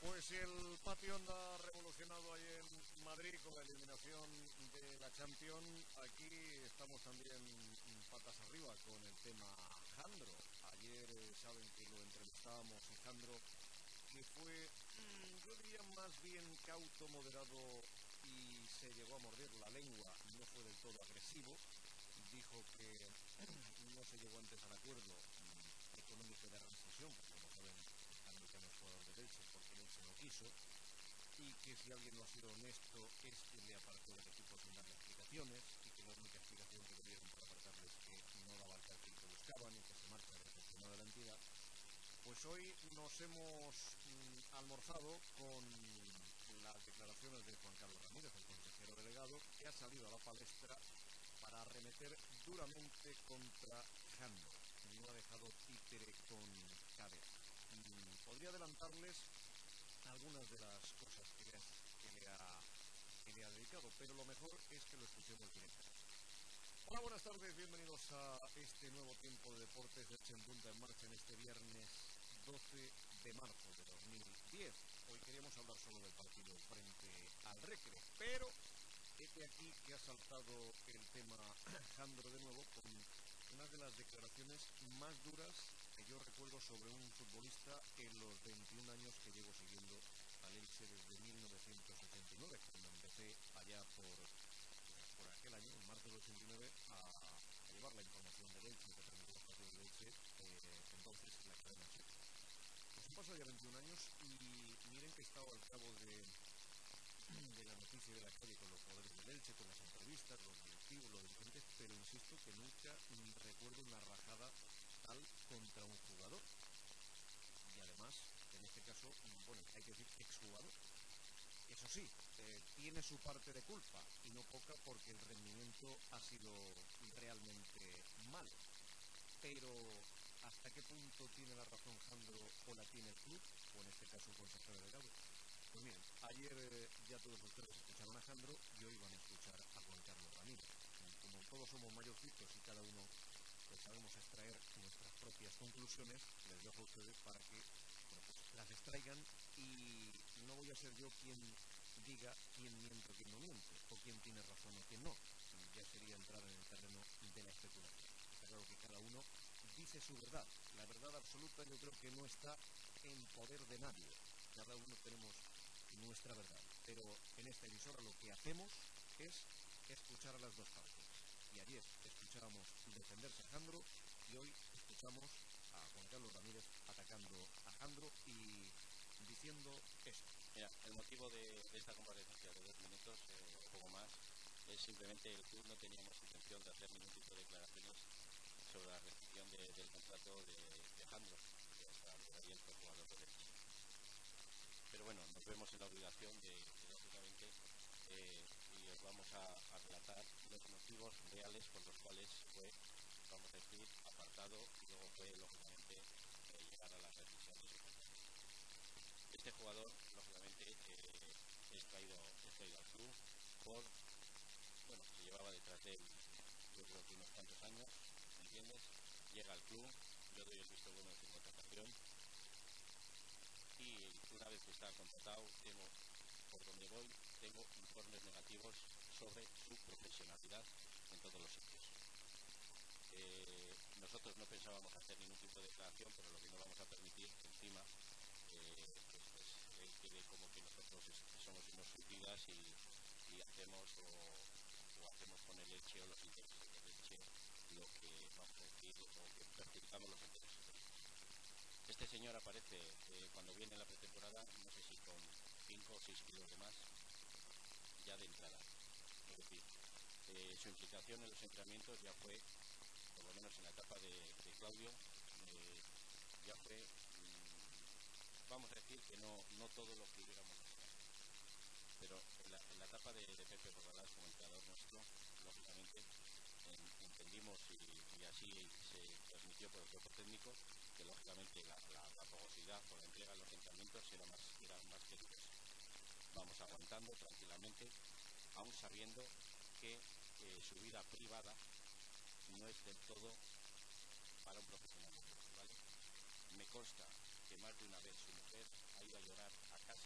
Pues el patio anda revolucionado ahí en Madrid con la eliminación de la Champions. Aquí estamos también patas arriba con el tema Jandro. Ayer saben que lo entrevistábamos y Jandro, que fue, yo diría más bien cauto, moderado y se llegó a morder la lengua. No fue del todo agresivo. Dijo que no se llegó antes al acuerdo económico de rescisión, porque como saben, Jandro ya no es jugador de Elche porque Elche no quiso, y que si alguien no ha sido honesto es quien le apartó del equipo sin darle explicaciones, y que la única explicación que tuvieron para apartarle es que no daba el perfil que buscaban y que se marcha decepcionado de la entidad. Pues hoy nos hemos almorzado con las declaraciones de Juan Carlos Ramírez, el consejero delegado, que ha salido a la palestra para arremeter duramente contra Jandro. No ha dejado títere con cabeza. Podría adelantarles algunas de las cosas que le ha dedicado, pero lo mejor es que lo escuchemos directamente. Hola, buenas tardes, bienvenidos a este nuevo tiempo de deportes de Elche en Punta en Marcha en este viernes 12 de marzo de 2010. Hoy queríamos hablar solo del partido frente al Recre, pero este aquí que ha saltado el tema Jandro de nuevo con una de las declaraciones más duras que yo recuerdo sobre un futbolista en los 21 años que llevo siguiendo al Elche desde 1989, cuando empecé allá por aquel año, en marzo del 89, a llevar la información del Elche, que transmitió los partidos del Elche, entonces en la cadena SER. Pues han pasado ya 21 años y miren que he estado al cabo de la noticia de la calle con los jugadores del Elche, con las entrevistas, los directivos, los dirigentes, pero insisto que nunca recuerdo una rajada tal contra un jugador. Y además, en este caso, bueno, hay que decir exjugador. Eso sí, tiene su parte de culpa, y no poca, porque el rendimiento ha sido realmente malo. Pero, ¿hasta qué punto tiene la razón Jandro o la tiene el club? O en este caso el consejero delegado. Pues miren, ayer ya todos ustedes escucharon a Jandro y hoy van a escuchar a Juan Carlos Ramírez. Como todos somos mayorcitos y cada uno pues sabemos extraer nuestras propias conclusiones, les dejo a ustedes para que pues las extraigan, y no voy a ser yo quien diga quién miente o quién no miente, o quién tiene razón o quién no. Ya sería entrar en el terreno de la especulación. Está claro que cada uno dice su verdad. La verdad absoluta yo creo que no está en poder de nadie. Cada uno tenemos nuestra verdad, pero en esta emisora lo que hacemos es escuchar a las dos partes. Y ayer escuchábamos defenderse a Jandro y hoy escuchamos a Juan Carlos Ramírez atacando a Jandro y diciendo esto. Mira, el motivo de esta comparecencia de 2 minutos, poco más, es simplemente el club no teníamos intención de hacer ningún tipo de declaraciones sobre la rescisión del contrato de Jandro, que hasta el jugador de Elche. Pero bueno, nos vemos en la obligación de lógicamente, y os vamos a relatar los motivos reales por los cuales fue, vamos a decir, apartado y luego fue, lógicamente, llegar a la rescisión de su contrato. Este jugador, lógicamente, es traído al club por, bueno, se llevaba detrás de él, yo creo que unos cuantos años, ¿me entiendes? Llega al club, yo doy el visto bueno de su contratación, y una vez que está contratado, por donde voy, tengo informes negativos sobre su profesionalidad en todos los sitios. Nosotros no pensábamos hacer ningún tipo de declaración, pero lo que no vamos a permitir, encima, él quiere como que nosotros somos unos suicidas y hacemos o hacemos con el Elche o los intereses del Elche lo que vamos a decir, o que perjudicamos los intereses del Elche. Este señor aparece cuando viene la pretemporada, no sé si con 5 o 6 kilos de más, ya de entrada. Es decir, su implicación en los entrenamientos ya fue, por lo menos en la etapa de Claudio, ya fue, vamos a decir que no todo lo que hubiéramos deseado. Pero en la etapa de Pepe Borralás como entrenador nuestro, lógicamente, entendimos y así se transmitió por el cuerpo técnico que lógicamente la fogosidad por la entrega de los entrenamientos era más que dudosa. Vamos aguantando tranquilamente, aún sabiendo que su vida privada no es del todo para un profesional, ¿vale? Me consta que más de una vez su mujer ha ido a llorar a casa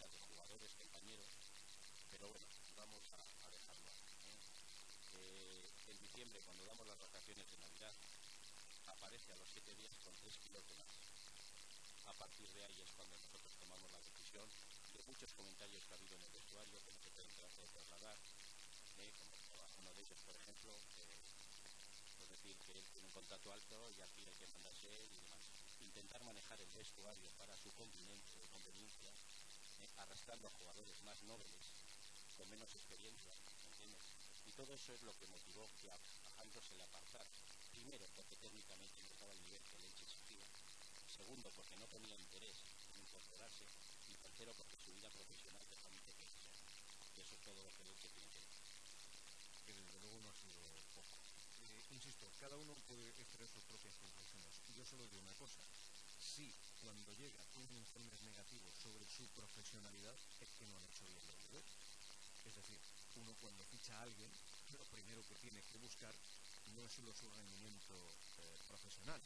pero bueno, vamos a dejarlo ahí, en diciembre, cuando damos las vacaciones de Navidad, aparece a los 7 días con 3 kilos de más. A partir de ahí es cuando nosotros tomamos la decisión de muchos comentarios que ha habido en el vestuario que no se pueden trasladar, como uno de ellos, por ejemplo, pues decir que él tiene un contrato alto y aquí hay que mandarse y demás. Intentar manejar el vestuario para su conveniencia, arrastrando a jugadores más nobles, con menos experiencia, ¿entiendes? Y todo eso es lo que motivó que a Jandro se le apartara. Primero, porque técnicamente no estaba al nivel que el Elche exigía. Segundo, porque no tenía interés en incorporarse. Y tercero, porque su vida profesional totalmente que ser. Y eso es todo lo que el Elche tiene que ver. Que desde luego no ha sido poco. Insisto, cada uno puede extraer sus propias conclusiones. Yo solo digo una cosa. Si cuando llega un informe negativo sobre su profesionalidad es que no han hecho bien los deberes. Es decir, uno cuando ficha a alguien, lo primero que tiene que buscar no es solo su rendimiento profesional.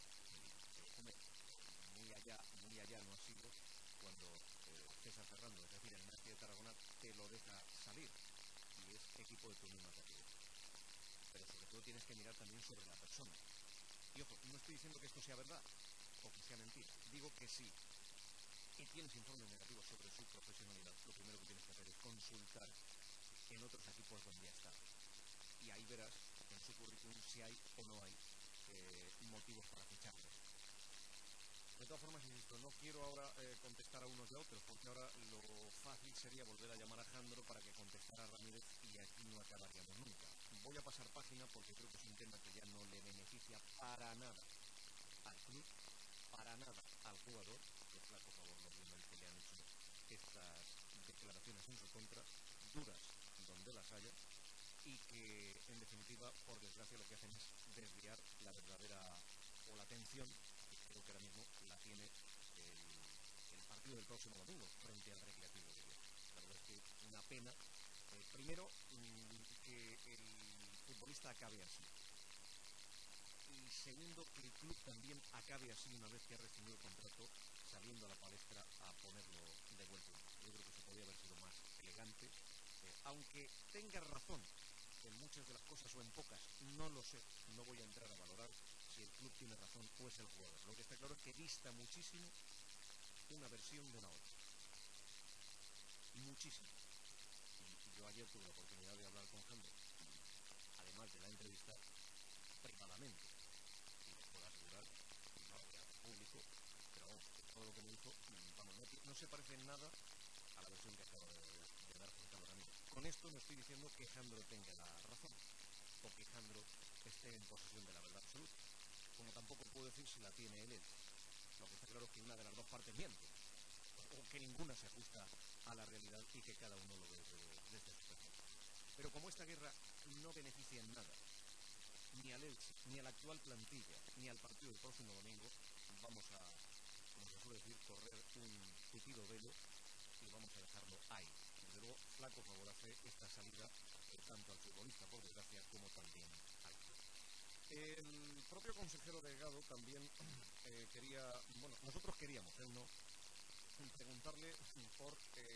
Muy allá no ha sido cuando César Ferrando, es decir, el Messi de Tarragona, te lo deja salir y es equipo de tu misma categoría. Pero sobre todo tienes que mirar también sobre la persona. Y ojo, no estoy diciendo que esto sea verdad o que sea mentira, digo que sí. Y tienes informes negativos sobre su profesionalidad, lo primero que tienes que hacer es consultar en otros equipos donde ha estado. Y ahí verás en su currículum si hay o no hay motivos para ficharles. De todas formas, insisto, no quiero ahora contestar a unos y a otros, porque ahora lo fácil sería volver a llamar a Jandro para que contestara a Ramírez y aquí no acabaríamos nunca. Voy a pasar página porque creo que es un tema que ya no le beneficia para nada al club, para nada al jugador, que flaco favor obviamente le han hecho estas declaraciones en su contra, duras donde las haya, y que en definitiva, por desgracia, lo que hacen es desviar la verdadera o la atención, que creo que ahora mismo la tiene el partido del próximo domingo frente al Recreativo de Vigo. La verdad es que una pena, primero, que el futbolista acabe así. Y segundo, que el club también acabe así una vez que ha rescindido el contrato, saliendo a la palestra a ponerlo de vuelta. Yo creo que se podría haber sido más elegante, aunque tenga razón en muchas de las cosas o en pocas, no lo sé, no voy a entrar a valorar si el club tiene razón o es el jugador. Lo que está claro es que dista muchísimo una versión de una otra. Muchísimo. Y yo ayer tuve la oportunidad de hablar con Jandro, además de la entrevista, privadamente. Y les puedo asegurar, no lo voy a hacer público, pero vamos, todo lo que me dijo, vamos, no se parece en nada a la versión que acabo de dar con Carlos Ramírez. Con esto no estoy diciendo que Jandro tenga la razón, o que Jandro esté en posesión de la verdad absoluta, como tampoco puedo decir si la tiene él. Lo que está claro es que una de las dos partes miente, o que ninguna se ajusta a la realidad y que cada uno lo ve desde su perspectiva. Pero como esta guerra no beneficia en nada ni al Elche, ni a la actual plantilla, ni al partido del próximo domingo, vamos a, como se suele decir, correr un tupido velo y vamos a dejarlo ahí. Desde luego, flaco favor hace esta salida tanto al futbolista, por desgracia, como también al club. El propio consejero Delgado también quería, bueno, nosotros queríamos, él no, preguntarle por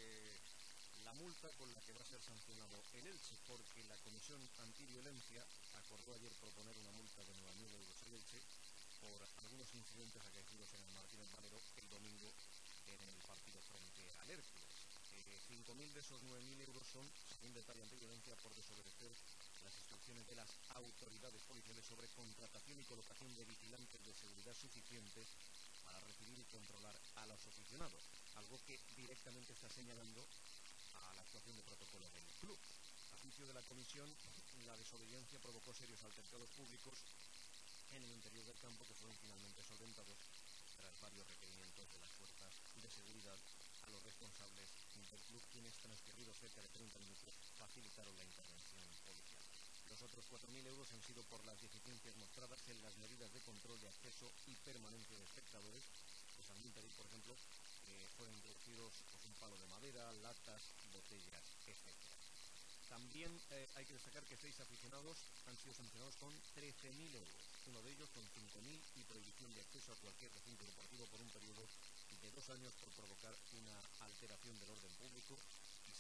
la multa con la que va a ser sancionado el Elche, porque la Comisión Antiviolencia acordó ayer proponer una multa de 9.000 euros al Elche por algunos incidentes acaecidos en el Martínez Valero el domingo en el partido frente al Hércules. 5.000 de esos 9.000 euros son, según detalla Antiviolencia, por desobedecer las instrucciones de las autoridades policiales sobre contratación y colocación de vigilantes de seguridad suficientes para recibir y controlar a los aficionados, algo que directamente está señalando a la actuación de protocolo del club. A juicio de la comisión, la desobediencia provocó serios altercados públicos en el interior del campo que fueron finalmente solventados tras varios requerimientos de las fuerzas de seguridad a los responsables del club, quienes transcurridos cerca de 30 minutos facilitaron la intervención policial. Los otros 4.000 euros han sido por las deficiencias mostradas en las medidas de control de acceso y permanencia de espectadores. Pues al Inter, por ejemplo, fueron introducidos pues, un palo de madera, latas, botellas, etc. También hay que destacar que 6 aficionados han sido sancionados con 13.000 euros, uno de ellos con 5.000 y prohibición de acceso a cualquier recinto deportivo por un periodo de 2 años por provocar una alteración del orden público, y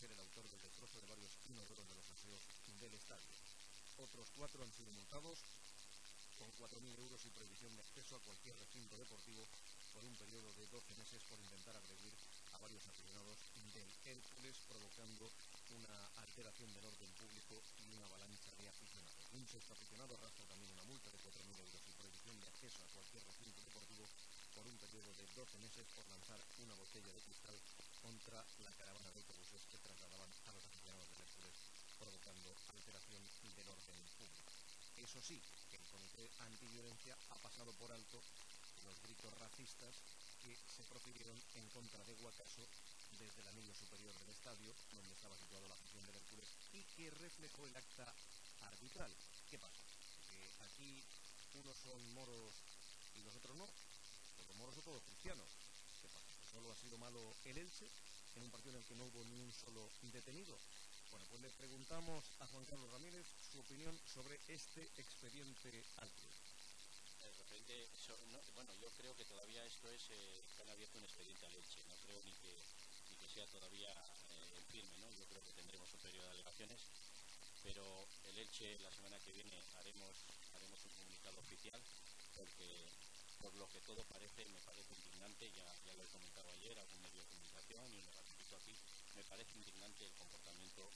ser el autor del destrozo de varios inodoros de los aseos del estadio. Otros 4 han sido multados con 4.000 euros y prohibición de acceso a cualquier recinto deportivo por un periodo de 12 meses por intentar agredir a varios aficionados del Hércules, provocando una alteración del orden público y una avalancha de aficionados. Un sexto aficionado arrastra también una multa de 4.000 euros y prohibición de acceso a cualquier recinto deportivo por un periodo de 12 meses por lanzar una botella de cristal contra la caravana de autobuses que trasladaban a los aficionados del Hércules, provocando alteración del orden público. Eso sí, que el Comité Antiviolencia ha pasado por alto los gritos racistas que se profirieron en contra de Guacaso desde el anillo superior del estadio, donde estaba situado la afición del Hércules, y que reflejó el acta arbitral. ¿Qué pasa? Que aquí unos son moros y los otros no. Pues los moros son todos cristianos. ¿Qué pasa? ¿Que solo ha sido malo el Elche en un partido en el que no hubo ni un solo detenido? Bueno, pues le preguntamos a Juan Carlos Ramírez su opinión sobre este expediente al club. De repente, bueno, yo creo que todavía esto es que han abierto un expediente al Elche. No creo ni que sea todavía en firme, ¿no? Yo creo que tendremos un periodo de alegaciones, pero el Elche la semana que viene haremos un comunicado oficial, porque por lo que todo parece, me parece indignante, ya lo he comentado ayer a algún medio de comunicación y lo repito aquí, me parece indignante el comportamiento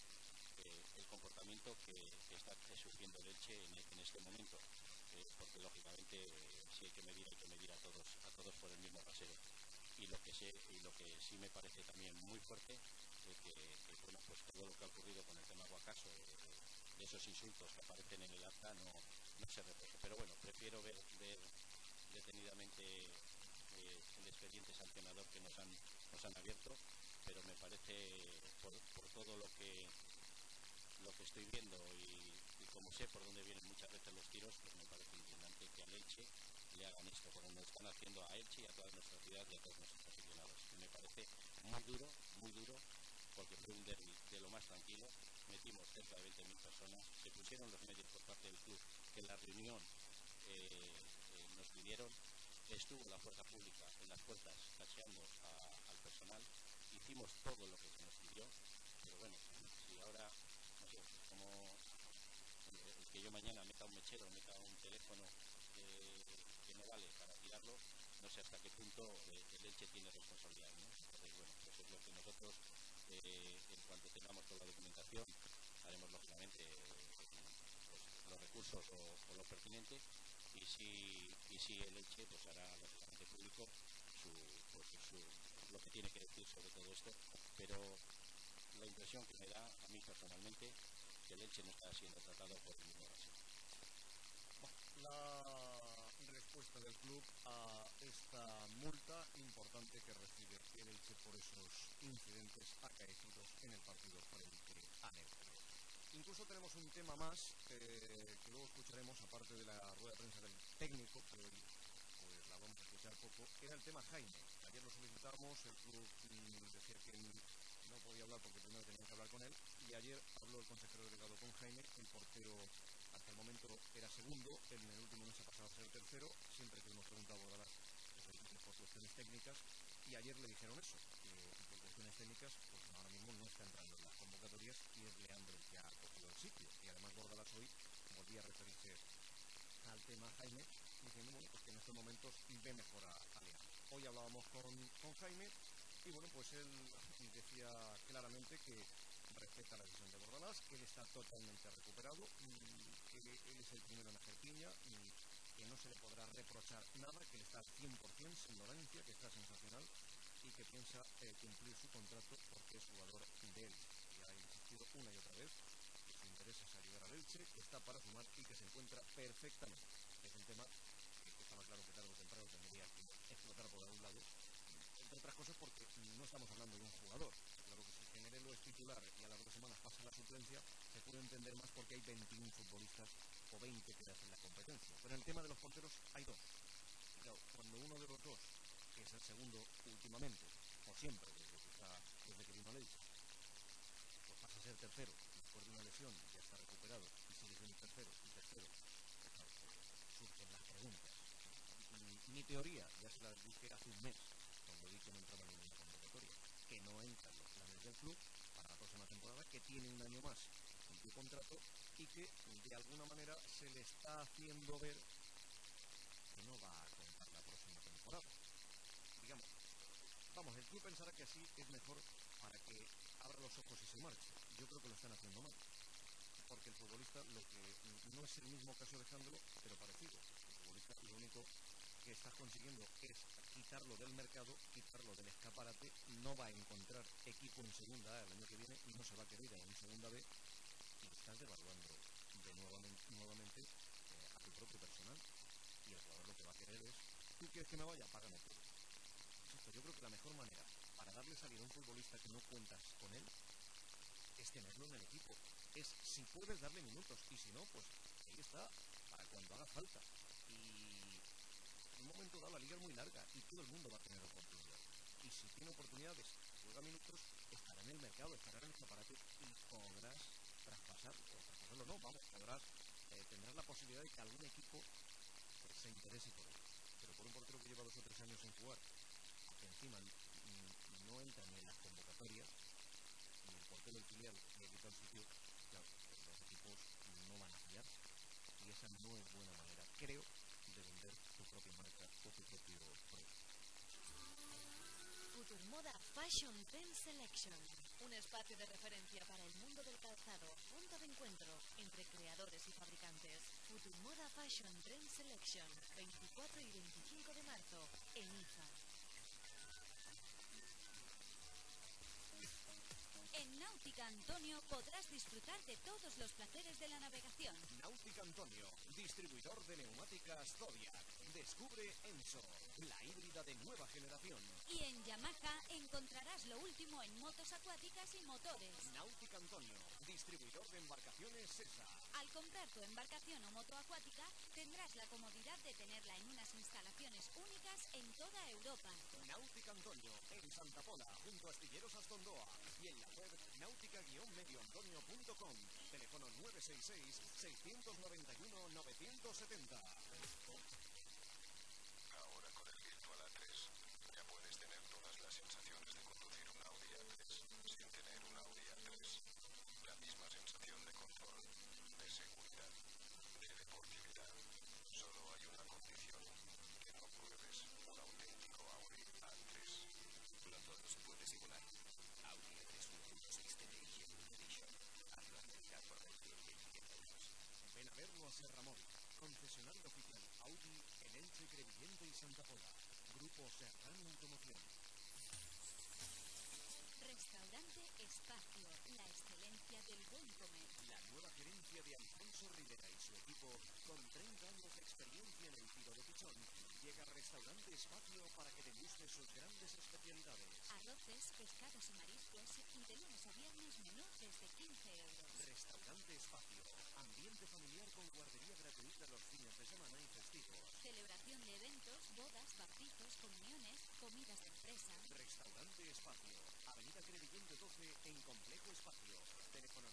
que está sufriendo el Elche en este momento, porque lógicamente si hay que medir a todos por el mismo rasero. Y lo que sí me parece también muy fuerte, que bueno, pues todo lo que ha ocurrido con el tema Guacaso, de esos insultos que aparecen en el acta, no se refleje. Pero bueno, prefiero ver detenidamente el expediente sancionador que nos han abierto, pero me parece, por todo lo que estoy viendo y como sé por dónde vienen muchas veces los tiros, pues me parece indignante que a Elche le hagan esto, como nos están haciendo a Elche y a toda nuestra ciudad y a todos nuestros aficionados. Y me parece muy duro, porque fue un derbi de lo más tranquilo, metimos cerca de 20.000 personas, se pusieron los medios por parte del club, que en la reunión nos pidieron, estuvo la fuerza pública en las puertas cacheando al personal, hicimos todo lo que se nos pidió, pero bueno, si ahora, no sé, como el que yo mañana meta un mechero, meta un teléfono que no vale para tirarlo, no sé hasta qué punto el Elche tiene responsabilidad, ¿no? Entonces, bueno, pues es lo que nosotros, en cuanto tengamos toda la documentación, haremos lógicamente pues, los recursos o lo pertinente, y si el Elche pues hará lógicamente público lo que tiene que decir sobre todo esto, pero la impresión que me da a mí personalmente, que el Elche no está siendo tratado por el mismo rasero. La respuesta del club a esta multa importante que recibe el Elche por esos incidentes acaecidos en el partido frente a Hércules. Incluso tenemos un tema más que luego escucharemos, aparte de la rueda de prensa del técnico, que hoy pues la vamos a escuchar poco, era el tema Jaime. Ayer lo solicitamos, el club decía que no podía hablar porque primero tenía que hablar con él, y ayer habló el consejero delegado con Jaime. El portero hasta el momento era segundo, en el último mes ha pasado a ser tercero, siempre que hemos preguntado a Bordalás por cuestiones técnicas, y ayer le dijeron eso, que por cuestiones técnicas pues ahora mismo no está entrando en las convocatorias y es Leandro el que ha cogido el sitio. Y además Bordalás hoy volvía a referirse al tema Jaime, diciendo bueno, pues que en estos momentos ve mejor a Leandro. Hoy hablábamos con Jaime y bueno, pues él decía claramente que respeta la decisión de Bordalás, que él está totalmente recuperado, que él es el primero en hacer piña y que no se le podrá reprochar nada, que él está al 100% sin dolencia, que está sensacional y que piensa cumplir su contrato porque es jugador de Elche. Y ha insistido una y otra vez que su interés es ayudar al Elche, que está para sumar y que se encuentra perfectamente. Es un tema que estaba claro que tarde o temprano tendría que explotar por algún lado, entre otras cosas porque no estamos hablando de un jugador. Claro que si Generelo es titular y a las 2 semanas pasa la suplencia, se puede entender más porque hay 21 futbolistas o 20 que hacen la competencia. Pero en el tema de los porteros hay 2. Y claro, cuando uno de los 2, que es el segundo últimamente, o siempre, desde que vino a Elche, pues pasa a ser tercero, después de una lesión, ya está recuperado, y sigue siendo tercero, pues claro, surgen las preguntas. Mi teoría, ya se la dije hace un mes, cuando vi que no entraba en ninguna convocatoria, que no entran los planes del club para la próxima temporada, que tiene un año más de contrato y que de alguna manera se le está haciendo ver que no va a contar la próxima temporada. Digamos, vamos, el club pensará que así es mejor para que abra los ojos y se marche. Yo creo que lo están haciendo mal, porque el futbolista, lo que no es el mismo caso de Jándolo, pero parecido. El futbolista lo único que está consiguiendo es quitarlo del mercado, quitarlo del escaparate, no va a encontrar equipo en segunda A el año que viene y no se va a querer en segunda B, y estás devaluando de nuevamente a tu propio personal, y el jugador lo que va a querer es, ¿tú quieres que me vaya? Págame todo. Exacto, yo creo que la mejor manera para darle salida a un futbolista que no cuentas con él es tenerlo en el equipo. Es si puedes darle minutos, y si no, pues ahí está, para cuando haga falta. Y en un momento dado la liga es muy larga y todo el mundo va a tener oportunidad. Y si tiene oportunidades, juega minutos, estará en el mercado, estará en el escaparate y podrás traspasarlo no, vamos, tendrás la posibilidad de que algún equipo se interese por él. Pero por un portero que lleva 2 o 3 años sin jugar, que encima no entra ni en las convocatorias, y el portero del filial le quita el sitio, claro, los equipos no van a fiarse. Y esa no es buena manera, creo, de vender tu propia marca o tu propio producto. Futur Moda Fashion Trend Selection, un espacio de referencia para el mundo del calzado, punto de encuentro entre creadores y fabricantes. Futur Moda Fashion Trend Selection, 24 y 25 de marzo, en Niza. En Náutica Antonio podrás disfrutar de todos los placeres de la navegación. Náutica Antonio, distribuidor de neumáticas Zodiac. Descubre Enso, la híbrida de nueva generación. Y en Yamaha encontrarás lo último en motos acuáticas y motores. Náutica Antonio, distribuidor de embarcaciones SESA. Al comprar tu embarcación o moto acuática, tendrás la comodidad de tenerla en unas instalaciones únicas en toda Europa. Náutica Antonio, en Santa Pola, junto a Astilleros Astondoa. Y en la web náutica-medioantonio.com. Teléfono 966-691-970. Ahora con el Virtual A3 ya puedes tener todas las sensaciones de conducir un Audi A3 sin tener un Audi A3. La misma sensación de control, de seguridad, de deportividad. Solo hay una condición: que no pruebes un auténtico Audi A3. No todo se puede simular. Audi A3 1.6 TDI Edition. Hazlo realidad por 21.500 euros. Ven a verlo a Serramón, concesionario oficial Audi en Elche, Crevillente y Santa Pola. Grupo Serrano Automoción. Restaurante Espacio, la excelencia del buen comer. La nueva gerencia de Alfonso Rivera y su equipo, con 30 años de experiencia en el tiro de pichón, llega a Restaurante Espacio para que deguste sus grandes especialidades. Arroces, pescados y mariscos, y de lunes a viernes menú desde 15 euros. Restaurante Espacio, ambiente familiar con guardería gratuita los fines de semana y festivos. Celebración de eventos, bodas, bautizos, comuniones, comidas de empresa. Restaurante Espacio, Avenida Crevillente 12 en Complejo Espacio. Teléfono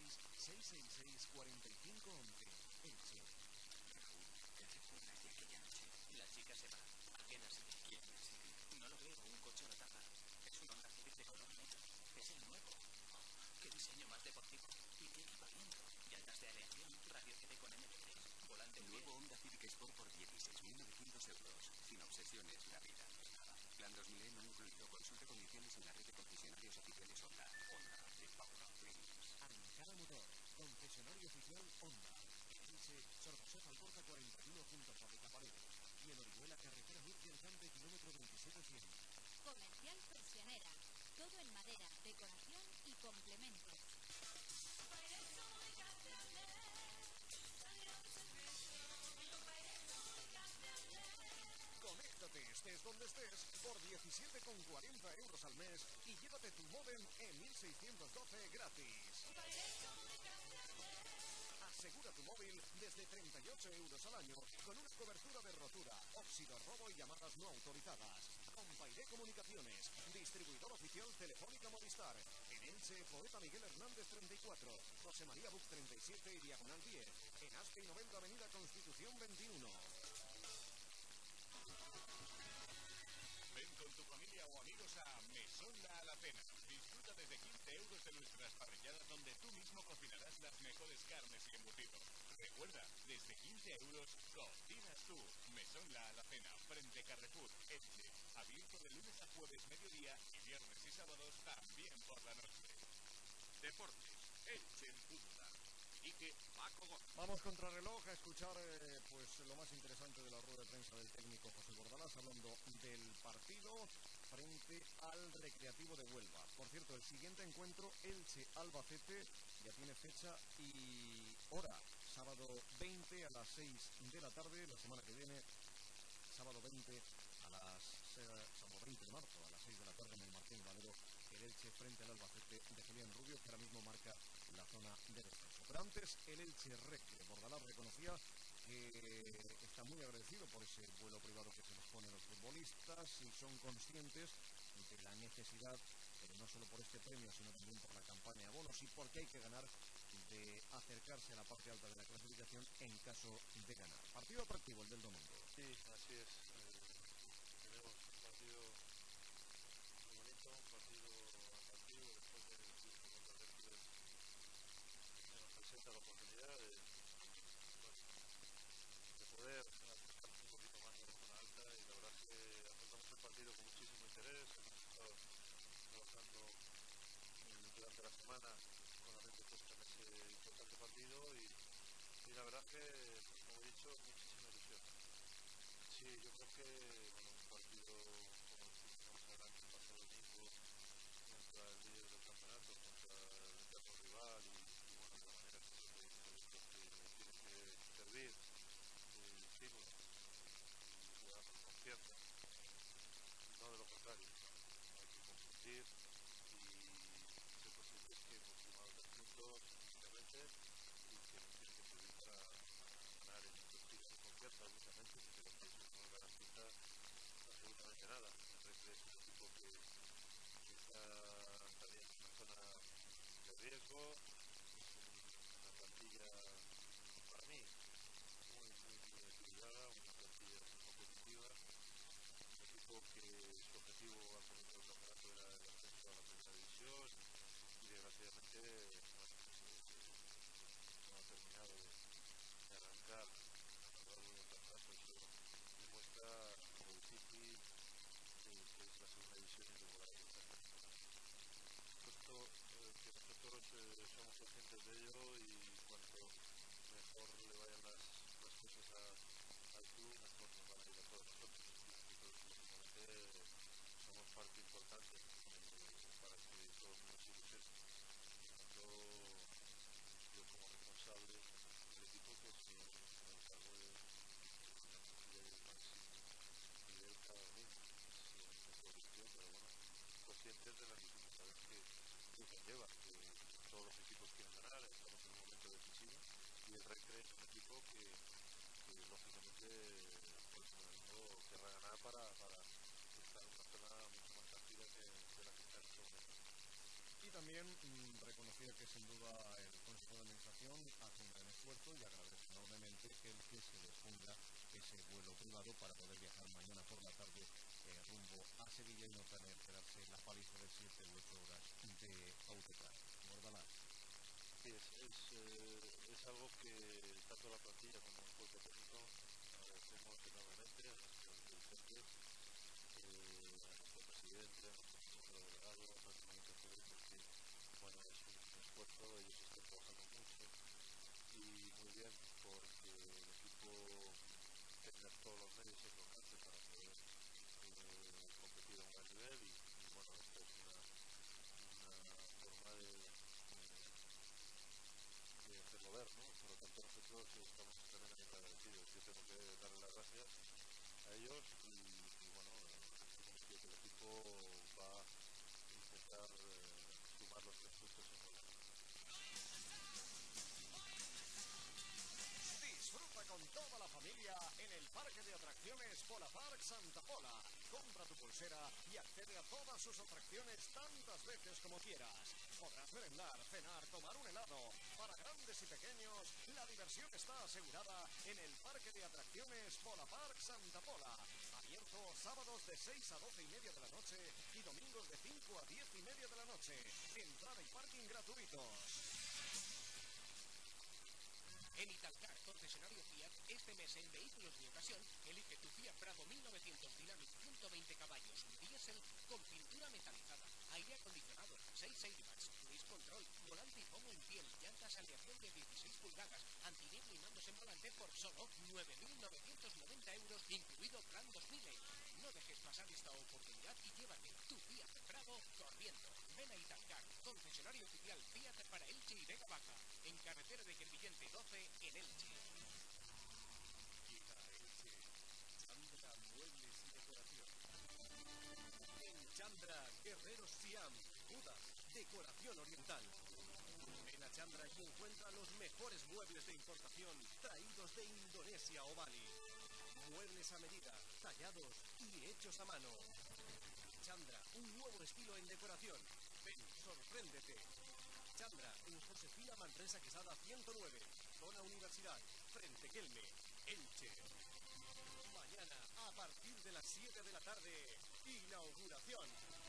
96-666-4511. Elche. Raúl, ¿te recuerdas de aquella noche? La chica se va. ¿A qué nace? ¿Quién es? No lo veo, un coche lo tapa. Es un Honda Civic de color negro. Es el nuevo. Oh, qué diseño más deportivo. ¿Y qué equipamiento? Llantas de aleación, radio CD con MP3, volante Nuevo Honda Civic Sport por 16.900 euros. Sin obsesiones, la vida. Plan 2000 no incluido. Consulte condiciones en la red de concesionarios oficiales Honda. Honda de Power of Dreams. Ankara Motor, concesionario oficial Honda. En Elche, Sor José Alcorta 41 junto a Fábrica Paredes. Y en Orihuela, carretera Murcia-Alicante, kilómetro 27-100. Comercial Persianera, todo en madera, decoración y complementos. Conéctate, estés donde estés, por 17,40 euros al mes y llévate tu módem en 1612 gratis. Asegura tu móvil desde 38 euros al año con una cobertura de rotura, óxido, robo y llamadas no autorizadas. Compairé Comunicaciones, distribuidor oficial Telefónica Movistar. En Elche, Poeta Miguel Hernández 34, José María Buc 37 y Diagonal 10. En Aspe y 90 Avenida Constitución 21. Ven con tu familia o amigos Bienvenidos a Mesón La Alacena. Disfruta desde 15 euros de nuestras parrilladas donde tú mismo cocinarás las mejores carnes y embutidos. Recuerda, desde 15 euros cocinas tú. Mesón La Alacena, frente Carrefour, Elche. Abierto de lunes a jueves mediodía y viernes y sábados también por la noche. Deportes, Elche en punta. Quique Paco Gómez. Vamos contra reloj a escuchar pues lo más interesante de la rueda de prensa del técnico José Bordalás, hablando del partido frente al Recreativo de Huelva. Por cierto, el siguiente encuentro, Elche-Albacete, ya tiene fecha y hora. Sábado 20 a las 6 de la tarde, la semana que viene, sábado 20 de marzo a las 6 de la tarde en el Martín Valero, el Elche frente al Albacete de Julián Rubio, que ahora mismo marca la zona de descenso. Pero antes, el Elche Rec, que Bordalás reconocía que está muy agradecido por ese vuelo privado que se les pone a los futbolistas y son conscientes de la necesidad, no solo por este premio, sino también por la campaña de abonos y porque hay que ganar, de acercarse a la parte alta de la clasificación en caso de ganar. Partido atractivo el del domingo. Sí, así es. Tenemos un partido muy bonito, un partido atractivo después del triunfo contra el Hércules. Nos presenta la oportunidad de poder acercarnos un poquito más a la zona alta y la verdad es que afrontamos el partido con muchísimo interés. Hemos estado trabajando durante la semana con la mente puesta en ese importante partido y la verdad es que, como he dicho, muchísima ilusión. Sí, yo creo que un partido como el que vamos a ganar el pasado domingo contra el líder del campeonato, contra el eterno rival y de la manera que se puede tiene que servir de estímulo y jugar con confianza, no de lo contrario. Hay que competir y ser conscientes que hemos sumado 3 puntos únicamente y que nos tiene que servir para ganar en nuestro estilo con confianza únicamente, pero que eso no garantiza absolutamente nada. El Recre es un equipo que está también en una zona de riesgo, es una plantilla para mí muy equilibrada, una plantilla muy competitiva, un equipo que su objetivo al comienzo del campeonato era el ascenso a la primera división y desgraciadamente no ha terminado de arrancar a lo largo del campeonato. Eso demuestra lo difícil que es la segunda división y luego la vuelta a terminar. Puesto que nosotros somos conscientes de ello y cuanto mejor le vayan las cosas al club, mejor nos van a ir a todos nosotros. Nosotros, lógicamente, somos parte importante para que todo el mundo se ilusione. Por lo tanto, yo como responsable del equipo, pues me encargo de conseguir el máximo nivel cada domingo. Es nuestra cuestión, pero bueno, conscientes de las dificultades que conlleva, que todos los equipos quieren ganar, estamos en un momento decisivo y el Recre es un equipo que lógicamente pues querrá ganar para estar en una zona mucho más tranquila que la que está en este momento. Y también reconocía que sin duda el Consejo de Administración hace un gran esfuerzo y agradece enormemente el que se les ponga ese vuelo privado para poder viajar mañana por la tarde rumbo a Sevilla y no tener que darse la paliza de 7 u 8 horas de autocar. Bordalás. Sí, es algo que tanto la plantilla como el cuerpo técnico agradecemos enormemente a nuestros dirigentes, a nuestro presidente, a nuestro consejero delegado, a nuestro manager porque bueno, es un esfuerzo, ellos están trabajando mucho y muy bien porque el equipo tenga todos los medios a su alcance para poder competir a un gran nivel y bueno, esta es una forma de hacerlo ver, ¿no? Por lo tanto nosotros estamos tremendamente agradecidos. Yo tengo que darle las gracias a ellos y bueno, estoy convencido que el equipo va a intentar sumar los 3 puntos en Huelva. Disfruta con toda la familia en el Parque de Atracciones Pola Park Santa Pola. compra tu pulsera y accede a todas sus atracciones tantas veces como quieras. Podrás merendar, cenar, tomar un helado. Para grandes y pequeños, la diversión está asegurada en el Parque de Atracciones Polapark Santa Pola. Abierto sábados de 6 a 12 y media de la noche y domingos de 5 a 10 y media de la noche. Entrada y parking gratuitos. En Italcar, concesionario Fiat, este mes en vehículos de ocasión, elige tu Fiat Prado 1900 Dynamic 120 caballos, diésel con pintura metalizada, aire acondicionado, 6 airbags, cruise control, volante y pomo en piel, llantas aleación de 16 pulgadas, antiniebla y mandos en volante por solo 9.990 euros, incluido plan 2000. No dejes pasar esta oportunidad y llévate tu Fiat Prado corriendo. Ven a Italcar, concesionario oficial Fiat para Elche y Vega Baja, en carretera de Crevillente 12 en Elche. Llega a Elche Chandra Muebles y Decoración. En Chandra, Guerreros Siam, Buda, decoración oriental. Ven a Chandra y encuentra los mejores muebles de importación traídos de Indonesia o Bali. Muebles a medida, tallados y hechos a mano. Chandra, un nuevo estilo en decoración. Ven, sorpréndete. Chandra, en Josefina Manresa Quesada 109, zona Universidad, frente Kelme, Elche. Mañana, a partir de las 7 de la tarde, inauguración.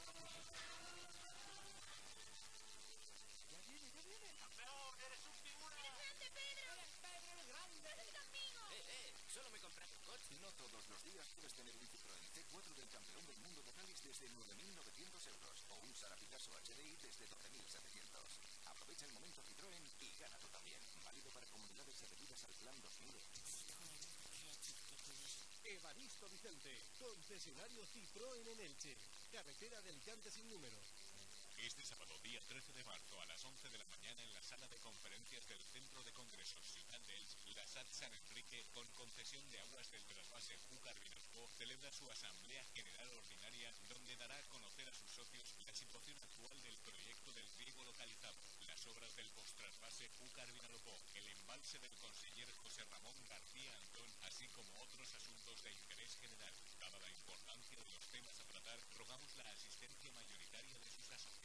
Ya viene. ¡Campeón, eres un figura! ¡Eres grande, Pedro! ¡Eres Pedro el Grande! ¡Eres el amigo! Solo me compré un coche. No todos los días puedes tener un Citroën C4 del campeón del mundo de rallies desde 9.900 euros o un Sara Picasso HDI desde 12.700. Aprovecha el momento Citroën y gana tú también. Válido para comunidades adheridas al plan 2000. Evaristo Vicente, concesionario Citroën en Elche, carretera del Llante sin número. Este sábado, día 13 de marzo, a las 11 de la mañana, en la sala de conferencias del Centro de Congresos Ciudad de Elche, la SAT San Enrique, con concesión de aguas del trasvase Júcar Vinalopó, celebra su Asamblea General Ordinaria, donde dará a conocer a sus socios la situación actual del proyecto del riego localizado, las obras del postrasvase Júcar Vinalopó, el embalse del conseller José Ramón García Antón, así como otros asuntos de interés general. Dada la importancia de los temas a tratar, rogamos la asistencia mayoritaria de sus asociados.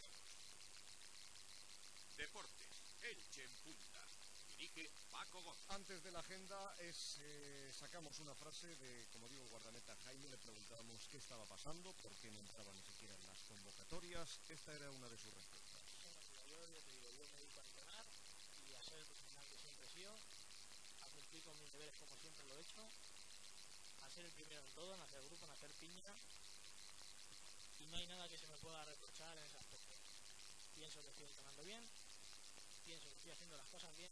Deportes, Elche en punta. Dirige Paco Gómez. Antes de la agenda sacamos una frase de, como digo, el guardameta Jaime. Le preguntábamos qué estaba pasando, por qué no entraba ni siquiera en las convocatorias. Esta era una de sus respuestas. Yo me dedico a entrenar y a ser el profesional que siempre he sido, a cumplir con mis deberes como siempre lo he hecho, a ser el primero en todo, en hacer grupo, en hacer piña, y no hay nada que se me pueda reprochar en ese aspecto. Pienso que estoy entrenando bien, pienso que estoy haciendo las cosas bien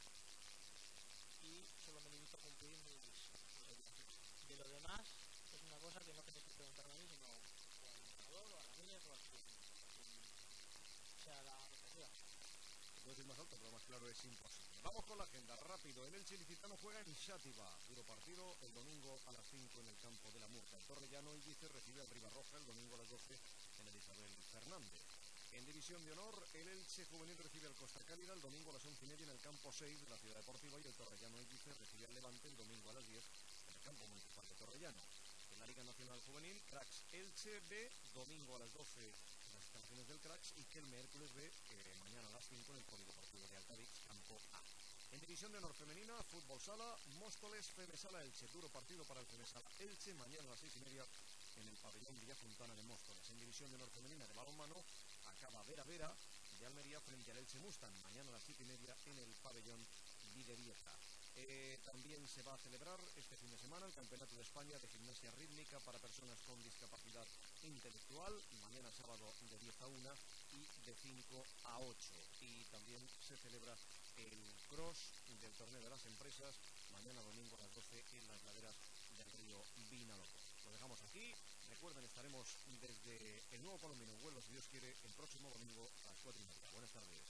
y solo me limito a cumplir mis obligaciones. De lo demás es una cosa que no tenéis que preguntarme a mí, sino al entrenador o a la mía o a quien sea la respectiva. Puedo decir más alto, pero más claro es imposible. Vamos con la agenda, rápido. El Elche Ilicitano juega en Xàtiva. Duro partido el domingo a las 5 en el campo de la Murta. El Torrellano Illice recibe al Ribarroja el domingo a las 12 en el Isabel Fernández. En División de Honor, el Elche Juvenil recibe al Costa Cálida el domingo a las 11:30 en el campo 6 de la Ciudad Deportiva, y el Torrellano Illice recibe al Levante el domingo a las 10 en el campo municipal de Torrellano. En la Liga Nacional Juvenil, Cracks Elche B, domingo a las 12 en las instalaciones del Cracks, y Kelme Hércules B, mañana a las 5 en el Polideportivo de Altavix, campo A. En División de Honor Femenina, Fútbol Sala, Móstoles, Femesala Elche. Duro partido para el Femesala Elche, mañana a las 6:30 en el pabellón Villafontana de Móstoles. En División de Honor Femenina de balonmano, acaba Vera Vera de Almería frente al Elche Mustang, mañana a las 7:30 en el pabellón Videvieta. También se va a celebrar este fin de semana el Campeonato de España de Gimnasia Rítmica para personas con discapacidad intelectual, mañana sábado de 10 a 1 y de 5 a 8. Y también se celebra el cross del torneo de las empresas, mañana domingo a las 12 en las laderas del río Vinalopó. Lo dejamos aquí. Recuerden, estaremos desde el Nuevo Colombino en Huelva, si Dios quiere, el próximo domingo a las 4:30. Buenas tardes.